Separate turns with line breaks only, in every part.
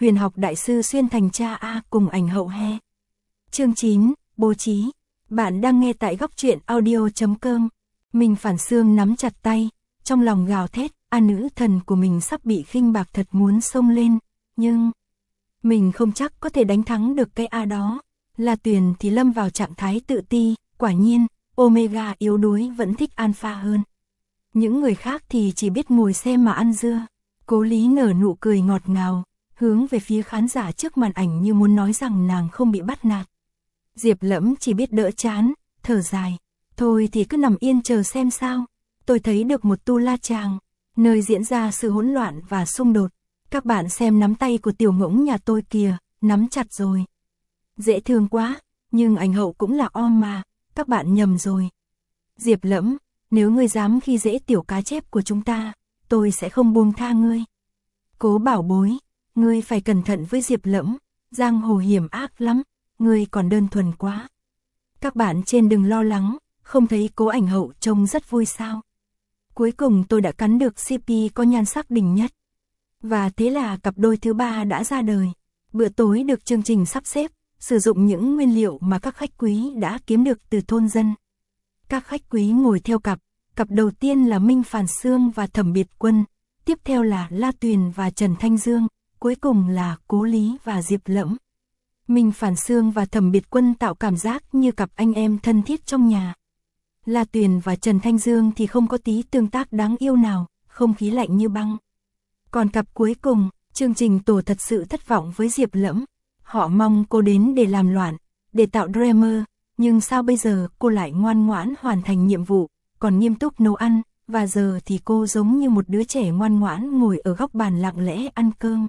Huyền học đại sư xuyên thành cha A cùng ảnh hậu he. Chương 9, bố trí. Bạn đang nghe tại góc truyện audio.com. Mình Phản Xương nắm chặt tay, trong lòng gào thét, nữ thần của mình sắp bị khinh bạc thật muốn xông lên, nhưng mình không chắc có thể đánh thắng được cái A đó. La Tuyền thì lâm vào trạng thái tự ti, quả nhiên, Omega yếu đuối vẫn thích Alpha hơn. Những người khác thì chỉ biết ngồi xem mà ăn dưa. Cố Lý nở nụ cười ngọt ngào, hướng về phía khán giả trước màn ảnh như muốn nói rằng nàng không bị bắt nạt. Diệp Lẫm chỉ biết đỡ chán, thở dài. Thôi thì cứ nằm yên chờ xem sao. Tôi thấy được một tu la tràng, nơi diễn ra sự hỗn loạn và xung đột. Các bạn xem nắm tay của tiểu ngỗng nhà tôi kìa, nắm chặt rồi. Dễ thương quá, nhưng ảnh hậu cũng là om mà, các bạn nhầm rồi. Diệp Lẫm, nếu ngươi dám khi dễ tiểu cá chép của chúng ta, tôi sẽ không buông tha ngươi. Cố Bảo bối, ngươi phải cẩn thận với Diệp Lẫm, giang hồ hiểm ác lắm, ngươi còn đơn thuần quá. Các bạn trên đừng lo lắng, không thấy Cố ảnh hậu trông rất vui sao. Cuối cùng tôi đã cắn được CP có nhan sắc đỉnh nhất. Và thế là cặp đôi thứ ba đã ra đời. Bữa tối được chương trình sắp xếp, sử dụng những nguyên liệu mà các khách quý đã kiếm được từ thôn dân. Các khách quý ngồi theo cặp đầu tiên là Minh Phản Xương và Thẩm Biệt Quân, tiếp theo là La Tuyền và Trần Thanh Dương, cuối cùng là Cố Lý và Diệp Lẫm. Minh Phản Xương và Thẩm Biệt Quân tạo cảm giác như cặp anh em thân thiết trong nhà. La Tuyền và Trần Thanh Dương thì không có tí tương tác đáng yêu nào, không khí lạnh như băng. Còn cặp cuối cùng, chương trình tổ thật sự thất vọng với Diệp Lẫm. Họ mong cô đến để làm loạn, để tạo drama, nhưng sao bây giờ cô lại ngoan ngoãn hoàn thành nhiệm vụ, còn nghiêm túc nấu ăn, và giờ thì cô giống như một đứa trẻ ngoan ngoãn ngồi ở góc bàn lặng lẽ ăn cơm.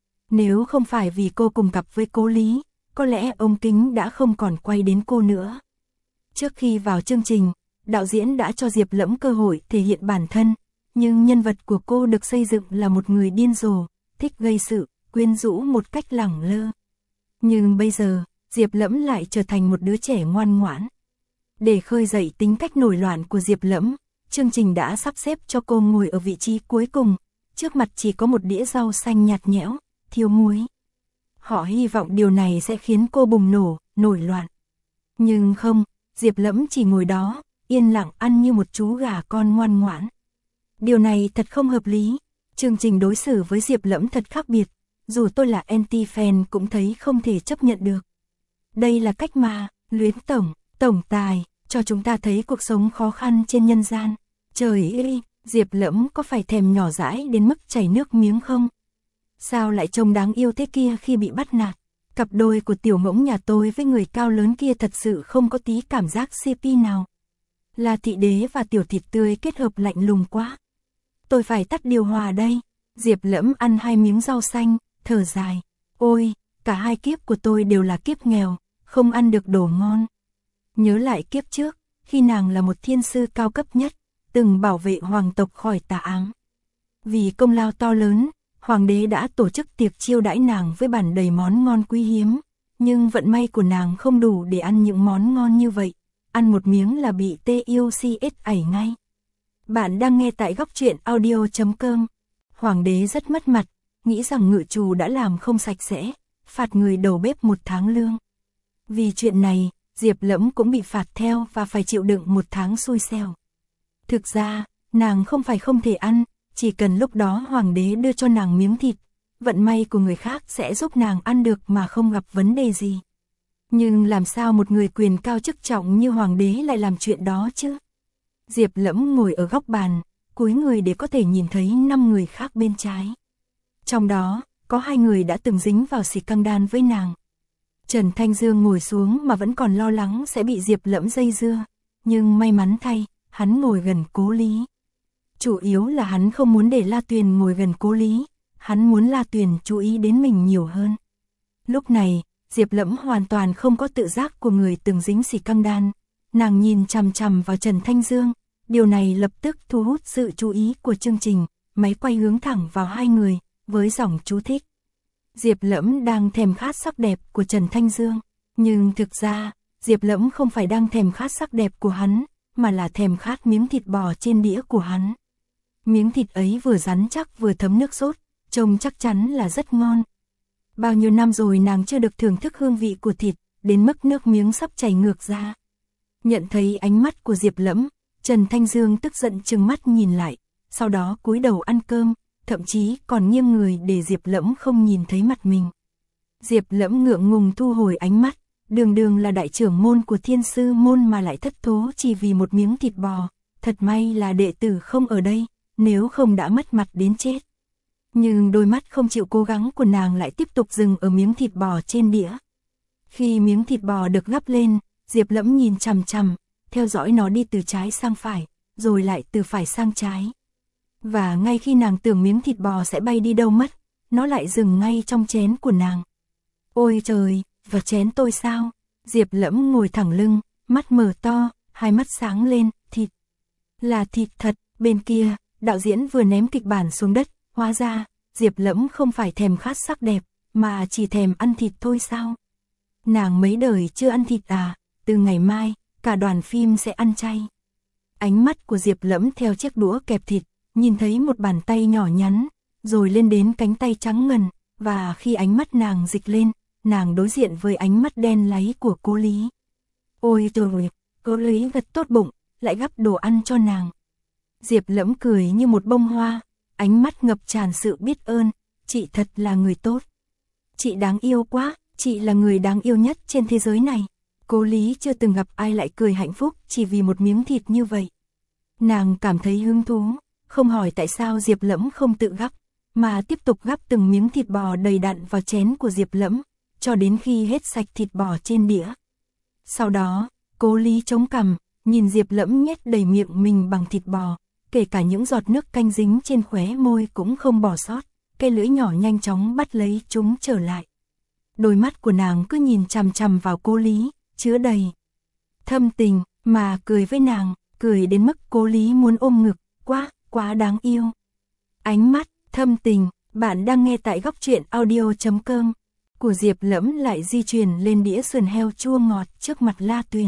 Nếu không phải vì cô cùng cặp với Cố Lý, có lẽ ống kính đã không còn quay đến cô nữa. Trước khi vào chương trình, đạo diễn đã cho Diệp Lẫm cơ hội thể hiện bản thân, nhưng nhân vật của cô được xây dựng là một người điên rồ, thích gây sự, quyến rũ một cách lẳng lơ. Nhưng bây giờ, Diệp Lẫm lại trở thành một đứa trẻ ngoan ngoãn. Để khơi dậy tính cách nổi loạn của Diệp Lẫm, chương trình đã sắp xếp cho cô ngồi ở vị trí cuối cùng, trước mặt chỉ có một đĩa rau xanh nhạt nhẽo, thiếu muối. Họ hy vọng điều này sẽ khiến cô bùng nổ, nổi loạn. Nhưng không, Diệp Lẫm chỉ ngồi đó, yên lặng ăn như một chú gà con ngoan ngoãn. Điều này thật không hợp lý, chương trình đối xử với Diệp Lẫm thật khác biệt, dù tôi là anti-fan cũng thấy không thể chấp nhận được. Đây là cách mà, Luyến tổng tài, cho chúng ta thấy cuộc sống khó khăn trên nhân gian. Trời ơi, Diệp Lẫm có phải thèm nhỏ dãi đến mức chảy nước miếng không? Sao lại trông đáng yêu thế kia khi bị bắt nạt? Cặp đôi của tiểu ngỗng nhà tôi với người cao lớn kia thật sự không có tí cảm giác CP nào. La Thị Đế và Tiểu Thịt Tươi kết hợp lạnh lùng quá. Tôi phải tắt điều hòa đây. Diệp Lẫm ăn 2 miếng rau xanh, thở dài. Ôi, cả hai kiếp của tôi đều là kiếp nghèo, không ăn được đồ ngon. Nhớ lại kiếp trước, khi nàng là một thiên sư cao cấp nhất, từng bảo vệ hoàng tộc khỏi tà ám. Vì công lao to lớn, hoàng đế đã tổ chức tiệc chiêu đãi nàng với bàn đầy món ngon quý hiếm, nhưng vận may của nàng không đủ để ăn những món ngon như vậy, ăn một miếng là bị TUCS ẩy ngay. Bạn đang nghe tại góc truyện audio.com. Hoàng đế rất mất mặt, nghĩ rằng ngự trù đã làm không sạch sẽ, phạt người đầu bếp 1 tháng lương. Vì chuyện này, Diệp Lẫm cũng bị phạt theo và phải chịu đựng 1 tháng xui xẻo. Thực ra, nàng không phải không thể ăn, chỉ cần lúc đó hoàng đế đưa cho nàng miếng thịt, vận may của người khác sẽ giúp nàng ăn được mà không gặp vấn đề gì. Nhưng làm sao một người quyền cao chức trọng như hoàng đế lại làm chuyện đó chứ? Diệp Lẫm ngồi ở góc bàn, cúi người để có thể nhìn thấy 5 người khác bên trái. Trong đó, có 2 người đã từng dính vào xì căng đan với nàng. Trần Thanh Dương ngồi xuống mà vẫn còn lo lắng sẽ bị Diệp Lẫm dây dưa, nhưng may mắn thay, hắn ngồi gần Cố Lý. Chủ yếu là hắn không muốn để La Tuyền ngồi gần Cố Lý, hắn muốn La Tuyền chú ý đến mình nhiều hơn. Lúc này, Diệp Lẫm hoàn toàn không có tự giác của người từng dính xì căng đan, nàng nhìn chằm chằm vào Trần Thanh Dương, điều này lập tức thu hút sự chú ý của chương trình, máy quay hướng thẳng vào 2 người, với dòng chú thích. Diệp Lẫm đang thèm khát sắc đẹp của Trần Thanh Dương, nhưng thực ra, Diệp Lẫm không phải đang thèm khát sắc đẹp của hắn, mà là thèm khát miếng thịt bò trên đĩa của hắn. Miếng thịt ấy vừa rắn chắc vừa thấm nước sốt, trông chắc chắn là rất ngon. Bao nhiêu năm rồi nàng chưa được thưởng thức hương vị của thịt, đến mức nước miếng sắp chảy ngược ra. Nhận thấy ánh mắt của Diệp Lẫm, Trần Thanh Dương tức giận trừng mắt nhìn lại, sau đó cúi đầu ăn cơm, thậm chí còn nghiêng người để Diệp Lẫm không nhìn thấy mặt mình. Diệp Lẫm ngượng ngùng thu hồi ánh mắt, đường đường là đại trưởng môn của Thiên Sư môn mà lại thất thố chỉ vì một miếng thịt bò, thật may là đệ tử không ở đây, nếu không đã mất mặt đến chết. Nhưng đôi mắt không chịu cố gắng của nàng lại tiếp tục dừng ở miếng thịt bò trên đĩa. Khi miếng thịt bò được gắp lên, Diệp Lẫm nhìn chằm chằm, theo dõi nó đi từ trái sang phải, rồi lại từ phải sang trái. Và ngay khi nàng tưởng miếng thịt bò sẽ bay đi đâu mất, nó lại dừng ngay trong chén của nàng. Ôi trời, vào chén tôi sao? Diệp Lẫm ngồi thẳng lưng, mắt mở to, hai mắt sáng lên, thịt. Là thịt thật, bên kia, đạo diễn vừa ném kịch bản xuống đất, hóa ra, Diệp Lẫm không phải thèm khát sắc đẹp, mà chỉ thèm ăn thịt thôi sao? Nàng mấy đời chưa ăn thịt à, từ ngày mai, cả đoàn phim sẽ ăn chay. Ánh mắt của Diệp Lẫm theo chiếc đũa kẹp thịt, nhìn thấy một bàn tay nhỏ nhắn, rồi lên đến cánh tay trắng ngần, và khi ánh mắt nàng dịch lên, nàng đối diện với ánh mắt đen láy của cô Lý. Ôi trời, cô Lý thật tốt bụng, lại gắp đồ ăn cho nàng. Diệp Lẫm cười như một bông hoa, ánh mắt ngập tràn sự biết ơn, chị thật là người tốt. Chị đáng yêu quá, chị là người đáng yêu nhất trên thế giới này. Cô Lý chưa từng gặp ai lại cười hạnh phúc chỉ vì một miếng thịt như vậy. Nàng cảm thấy hứng thú, không hỏi tại sao Diệp Lẫm không tự gắp, mà tiếp tục gắp từng miếng thịt bò đầy đặn vào chén của Diệp Lẫm, cho đến khi hết sạch thịt bò trên đĩa. Sau đó, cô Lý chống cằm, nhìn Diệp Lẫm nhét đầy miệng mình bằng thịt bò, kể cả những giọt nước canh dính trên khóe môi cũng không bỏ sót, cây lưỡi nhỏ nhanh chóng bắt lấy chúng trở lại. Đôi mắt của nàng cứ nhìn chằm chằm vào cô Lý, chứa đầy thâm tình, mà cười với nàng, cười đến mức cô Lý muốn ôm ngực, quá đáng yêu. Ánh mắt, thâm tình, bạn đang nghe tại góc truyện audio.com, của Diệp Lẫm lại di chuyển lên đĩa sườn heo chua ngọt trước mặt La Tuyền.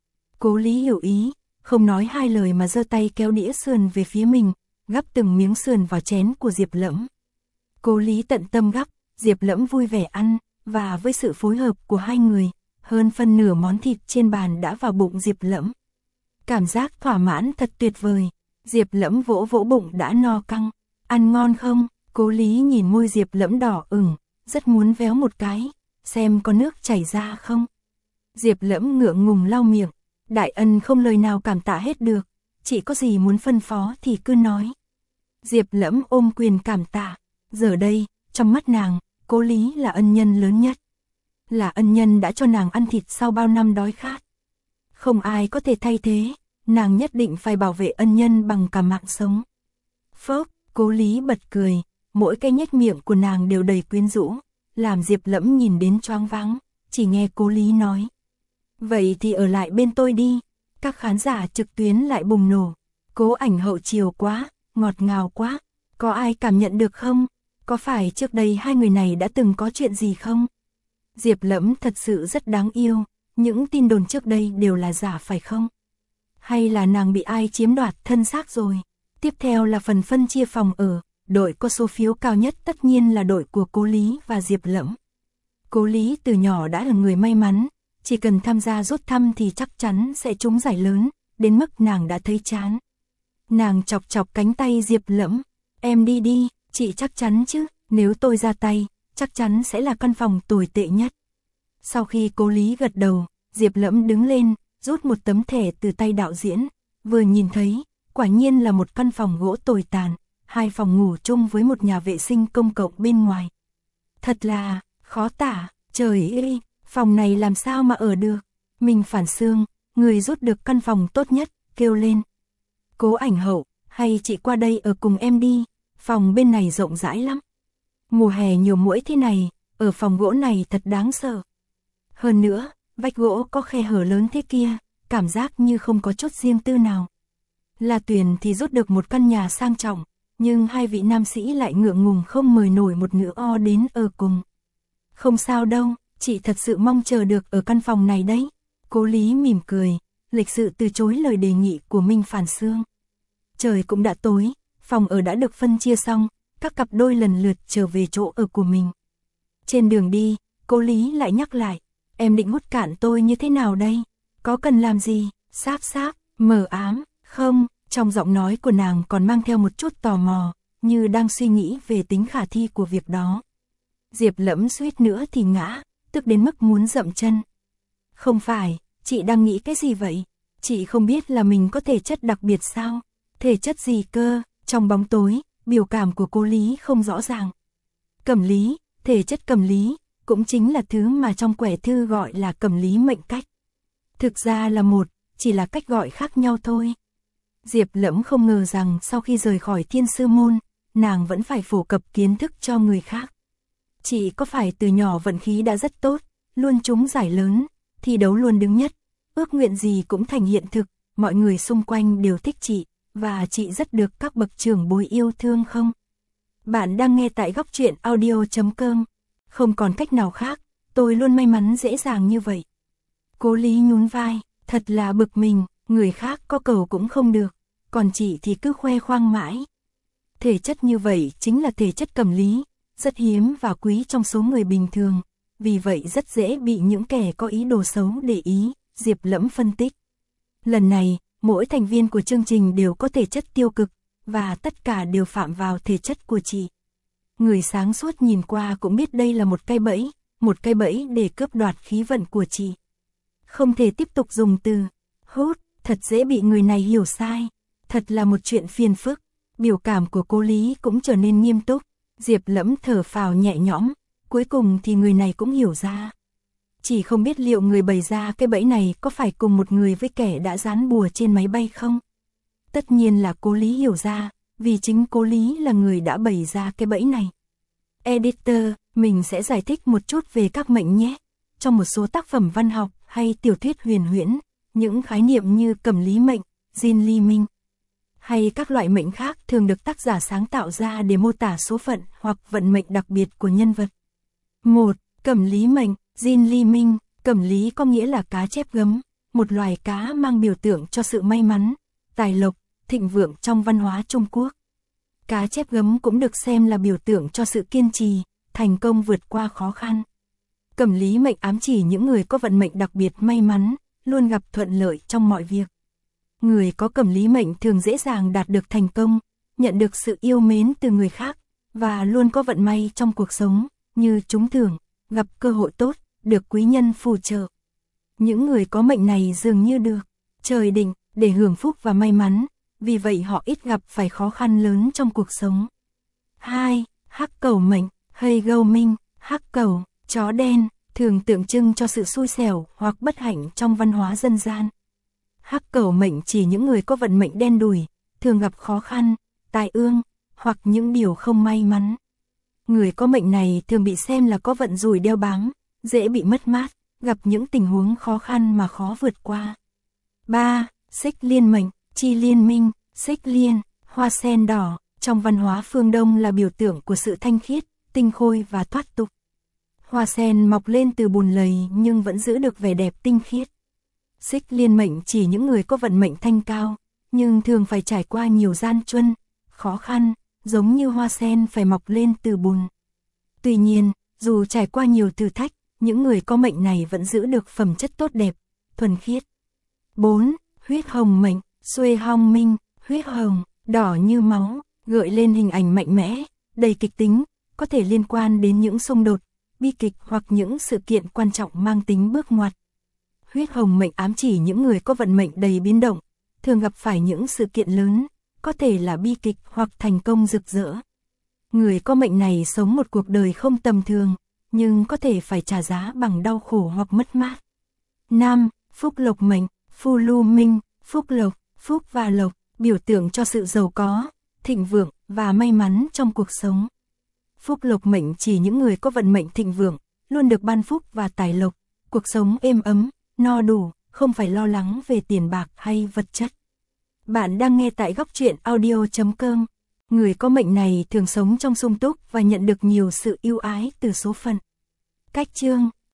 Cố Lý hiểu ý, không nói hai lời mà giơ tay kéo đĩa sườn về phía mình, gắp từng miếng sườn vào chén của Diệp Lẫm. Cố Lý tận tâm gắp, Diệp Lẫm vui vẻ ăn, và với sự phối hợp của hai người, hơn phân nửa món thịt trên bàn đã vào bụng Diệp Lẫm. Cảm giác thỏa mãn thật tuyệt vời, Diệp Lẫm vỗ vỗ bụng đã no căng. Ăn ngon không? Cố Lý nhìn môi Diệp Lẫm đỏ ửng, rất muốn véo một cái, xem có nước chảy ra không. Diệp Lẫm ngượng ngùng lau miệng, đại ân không lời nào cảm tạ hết được, chị có gì muốn phân phó thì cứ nói. Diệp Lẫm ôm quyền cảm tạ, giờ đây, trong mắt nàng, Cố Lý là ân nhân lớn nhất. Là ân nhân đã cho nàng ăn thịt sau bao năm đói khát. Không ai có thể thay thế, nàng nhất định phải bảo vệ ân nhân bằng cả mạng sống. Phốc, Cố Lý bật cười, mỗi cái nhếch miệng của nàng đều đầy quyến rũ, làm Diệp Lẫm nhìn đến choáng váng, chỉ nghe Cố Lý nói. Vậy thì ở lại bên tôi đi. Các khán giả trực tuyến lại bùng nổ. Cố Ảnh hậu chiều quá, ngọt ngào quá, có ai cảm nhận được không? Có phải trước đây hai người này đã từng có chuyện gì không? Diệp Lẫm thật sự rất đáng yêu, những tin đồn trước đây đều là giả phải không? Hay là nàng bị ai chiếm đoạt thân xác rồi? Tiếp theo là phần phân chia phòng ở, đội có số phiếu cao nhất tất nhiên là đội của Cố Lý và Diệp Lẫm. Cố Lý từ nhỏ đã là người may mắn, chỉ cần tham gia rút thăm thì chắc chắn sẽ trúng giải lớn, đến mức nàng đã thấy chán. Nàng chọc chọc cánh tay Diệp Lẫm, em đi đi, chị chắc chắn chứ, nếu tôi ra tay, chắc chắn sẽ là căn phòng tồi tệ nhất. Sau khi Cố Lý gật đầu, Diệp Lẫm đứng lên, rút một tấm thẻ từ tay đạo diễn, vừa nhìn thấy, quả nhiên là một căn phòng gỗ tồi tàn, hai phòng ngủ chung với một nhà vệ sinh công cộng bên ngoài. Thật là, khó tả, trời ơi, phòng này làm sao mà ở được. Mình Phản Sương, người rút được căn phòng tốt nhất, kêu lên. Cố Ảnh hậu, hay chị qua đây ở cùng em đi, phòng bên này rộng rãi lắm. Mùa hè nhiều muỗi thế này, ở phòng gỗ này thật đáng sợ. Hơn nữa, vách gỗ có khe hở lớn thế kia, cảm giác như không có chút riêng tư nào. La Tuyền thì rút được một căn nhà sang trọng, nhưng hai vị nam sĩ lại ngượng ngùng không mời nổi một nữ o đến ở cùng. Không sao đâu, chị thật sự mong chờ được ở căn phòng này đấy. Cố Lý mỉm cười, lịch sự từ chối lời đề nghị của Minh Phản Sương. Trời cũng đã tối, phòng ở đã được phân chia xong, các cặp đôi lần lượt trở về chỗ ở của mình. Trên đường đi, cô Lý lại nhắc lại, em định hút cạn tôi như thế nào đây? Có cần làm gì? Sáp sáp, mờ ám, không, trong giọng nói của nàng còn mang theo một chút tò mò, như đang suy nghĩ về tính khả thi của việc đó. Diệp Lẫm suýt nữa thì ngã, tức đến mức muốn dậm chân. Không phải, chị đang nghĩ cái gì vậy? Chị không biết là mình có thể chất đặc biệt sao? Thể chất gì cơ? Trong bóng tối, biểu cảm của cô Lý không rõ ràng. Cẩm lý, thể chất cẩm lý, cũng chính là thứ mà trong quẻ thư gọi là cẩm lý mệnh cách. Thực ra là chỉ là cách gọi khác nhau thôi. Diệp Lẫm không ngờ rằng sau khi rời khỏi Thiên Sư Môn, nàng vẫn phải phổ cập kiến thức cho người khác. Chị có phải từ nhỏ vận khí đã rất tốt, luôn trúng giải lớn, thi đấu luôn đứng nhất, ước nguyện gì cũng thành hiện thực, mọi người xung quanh đều thích chị, và chị rất được các bậc trưởng bối yêu thương không? Bạn đang nghe tại Góc Truyện Audio.com. Không còn cách nào khác, tôi luôn may mắn dễ dàng như vậy. Cố Lý nhún vai, thật là bực mình, người khác có cầu cũng không được, còn chị thì cứ khoe khoang mãi. Thể chất như vậy chính là thể chất cẩm lý, rất hiếm và quý trong số người bình thường, vì vậy rất dễ bị những kẻ có ý đồ xấu để ý, Diệp Lẫm phân tích. Lần này, mỗi thành viên của chương trình đều có thể chất tiêu cực, và tất cả đều phạm vào thể chất của chị. Người sáng suốt nhìn qua cũng biết đây là một cái bẫy để cướp đoạt khí vận của chị. Không thể tiếp tục dùng từ hút, thật dễ bị người này hiểu sai, thật là một chuyện phiền phức. Biểu cảm của cô Lý cũng trở nên nghiêm túc, Diệp Lẫm thở phào nhẹ nhõm, cuối cùng thì người này cũng hiểu ra. Chỉ không biết liệu người bày ra cái bẫy này có phải cùng một người với kẻ đã dán bùa trên máy bay không? Tất nhiên là cô Lý hiểu ra, vì chính cô Lý là người đã bày ra cái bẫy này. Editor, mình sẽ giải thích một chút về các mệnh nhé. Trong một số tác phẩm văn học hay tiểu thuyết huyền huyễn, những khái niệm như cẩm lý mệnh, Jin Li Minh, hay các loại mệnh khác thường được tác giả sáng tạo ra để mô tả số phận hoặc vận mệnh đặc biệt của nhân vật. 1. Cẩm lý mệnh, Jin Li Minh. Cẩm lý có nghĩa là cá chép gấm, một loài cá mang biểu tượng cho sự may mắn, tài lộc, thịnh vượng trong văn hóa Trung Quốc. Cá chép gấm cũng được xem là biểu tượng cho sự kiên trì, thành công vượt qua khó khăn. Cẩm lý mệnh ám chỉ những người có vận mệnh đặc biệt may mắn, luôn gặp thuận lợi trong mọi việc. Người có cẩm lý mệnh thường dễ dàng đạt được thành công, nhận được sự yêu mến từ người khác, và luôn có vận may trong cuộc sống, như trúng thưởng, gặp cơ hội tốt, được quý nhân phù trợ. Những người có mệnh này dường như được trời định để hưởng phúc và may mắn, vì vậy họ ít gặp phải khó khăn lớn trong cuộc sống. 2. Hắc cẩu mệnh, Hây Gâu Minh. Hắc cẩu, chó đen, thường tượng trưng cho sự xui xẻo hoặc bất hạnh trong văn hóa dân gian. Hắc cẩu mệnh chỉ những người có vận mệnh đen đủi, thường gặp khó khăn, tai ương, hoặc những điều không may mắn. Người có mệnh này thường bị xem là có vận rủi đeo bám, dễ bị mất mát, gặp những tình huống khó khăn mà khó vượt qua. 3. Xích liên mệnh, Chi Liên Minh. Xích liên, hoa sen đỏ, trong văn hóa phương Đông là biểu tượng của sự thanh khiết, tinh khôi và thoát tục. Hoa sen mọc lên từ bùn lầy nhưng vẫn giữ được vẻ đẹp tinh khiết. Xích liên mệnh chỉ những người có vận mệnh thanh cao, nhưng thường phải trải qua nhiều gian truân, khó khăn, giống như hoa sen phải mọc lên từ bùn. Tuy nhiên, dù trải qua nhiều thử thách, những người có mệnh này vẫn giữ được phẩm chất tốt đẹp, thuần khiết. 4. Huyết hồng mệnh, Xuê Hong Minh. Huyết hồng, đỏ như máu, gợi lên hình ảnh mạnh mẽ, đầy kịch tính, có thể liên quan đến những xung đột, bi kịch hoặc những sự kiện quan trọng mang tính bước ngoặt. Huyết hồng mệnh ám chỉ những người có vận mệnh đầy biến động, thường gặp phải những sự kiện lớn, có thể là bi kịch hoặc thành công rực rỡ. Người có mệnh này sống một cuộc đời không tầm thường, nhưng có thể phải trả giá bằng đau khổ hoặc mất mát. 5. Phúc lộc mệnh, Phu Lu Minh. Phúc lộc, phúc và lộc, biểu tượng cho sự giàu có, thịnh vượng và may mắn trong cuộc sống. Phúc lộc mệnh chỉ những người có vận mệnh thịnh vượng, luôn được ban phúc và tài lộc, cuộc sống êm ấm, no đủ, không phải lo lắng về tiền bạc hay vật chất. Bạn đang nghe tại Góc Truyện Audio.com. Người có mệnh này thường sống trong sung túc và nhận được nhiều sự ưu ái từ số phận. Cách chương